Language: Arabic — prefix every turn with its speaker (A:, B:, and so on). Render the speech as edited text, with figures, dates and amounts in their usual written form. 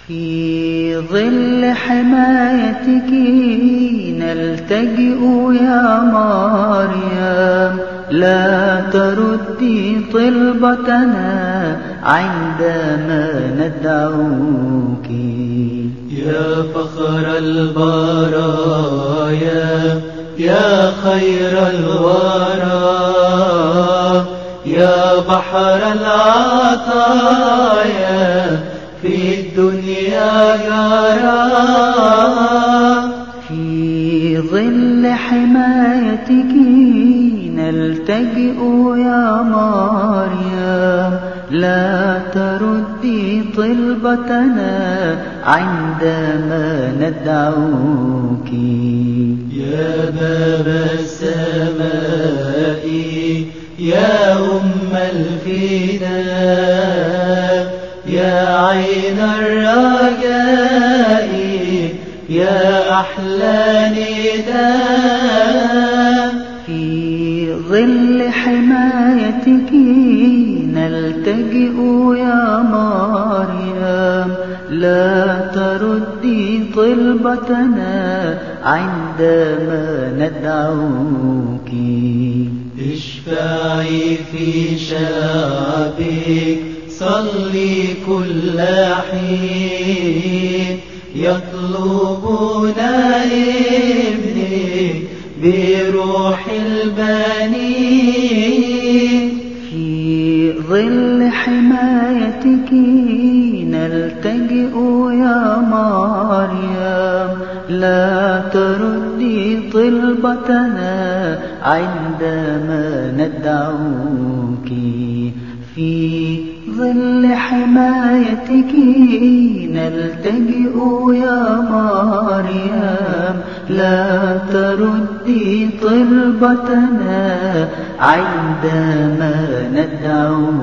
A: في ظل حمايتك نلتجئ يا مريم، لا تردي طلبتنا عندما ندعوك.
B: يا فخر البرايا، يا خير الورى، يا بحر العطايا في الدنيا جرى.
A: في ظل حمايتك نلتجئ يا مريم، لا تردي طلبتنا عندما ندعوك.
B: يا باب السماء، يا أم الفداء، يا عين الرجاء، يا أحلى نداء.
A: في ظل حمايتك نلتجئ يا مريم، لا تردي طلبتنا عندما ندعوك.
B: اشفعي في شعبك، صلي كل حين، يطلبون ابنك بروح البنين.
A: في ظل حمايتك نلتجئ يا مريم، لا تردي طلبتنا عندما ندعوك. في ظل حمايتك نلتجئ يا مريم، لا تردي طلبتنا عندما ندعوك.